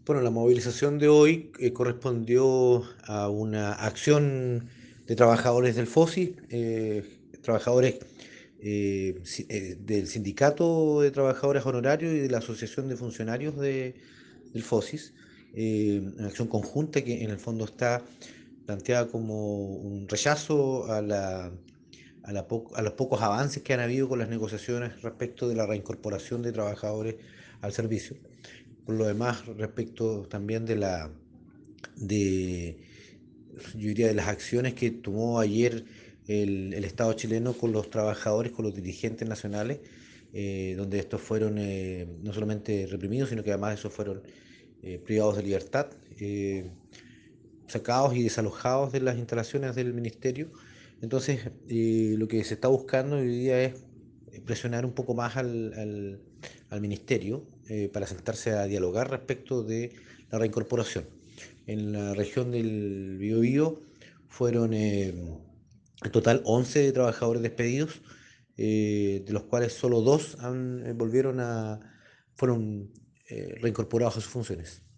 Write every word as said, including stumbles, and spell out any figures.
Bueno, la movilización de hoy eh, correspondió a una acción de trabajadores del FOSI, eh, trabajadores eh, si- eh, del Sindicato de Trabajadores Honorarios y de la Asociación de Funcionarios de- del FOSIS, eh, una acción conjunta que en el fondo está planteada como un rechazo a la- a la po- a los pocos avances que han habido con las negociaciones respecto de la reincorporación de trabajadores al servicio. Por lo demás, respecto también de la de yo diría de las acciones que tomó ayer el, el Estado chileno con los trabajadores, con los dirigentes nacionales, eh, donde estos fueron eh, no solamente reprimidos, sino que además esos fueron eh, privados de libertad, eh, sacados y desalojados de las instalaciones del ministerio. Entonces, eh, lo que se está buscando hoy día es presionar un poco más al, al, al ministerio eh, para sentarse a dialogar respecto de la reincorporación. En la región del Biobío fueron eh, en total once trabajadores despedidos, eh, de los cuales solo dos han, eh, volvieron a, fueron eh, reincorporados a sus funciones.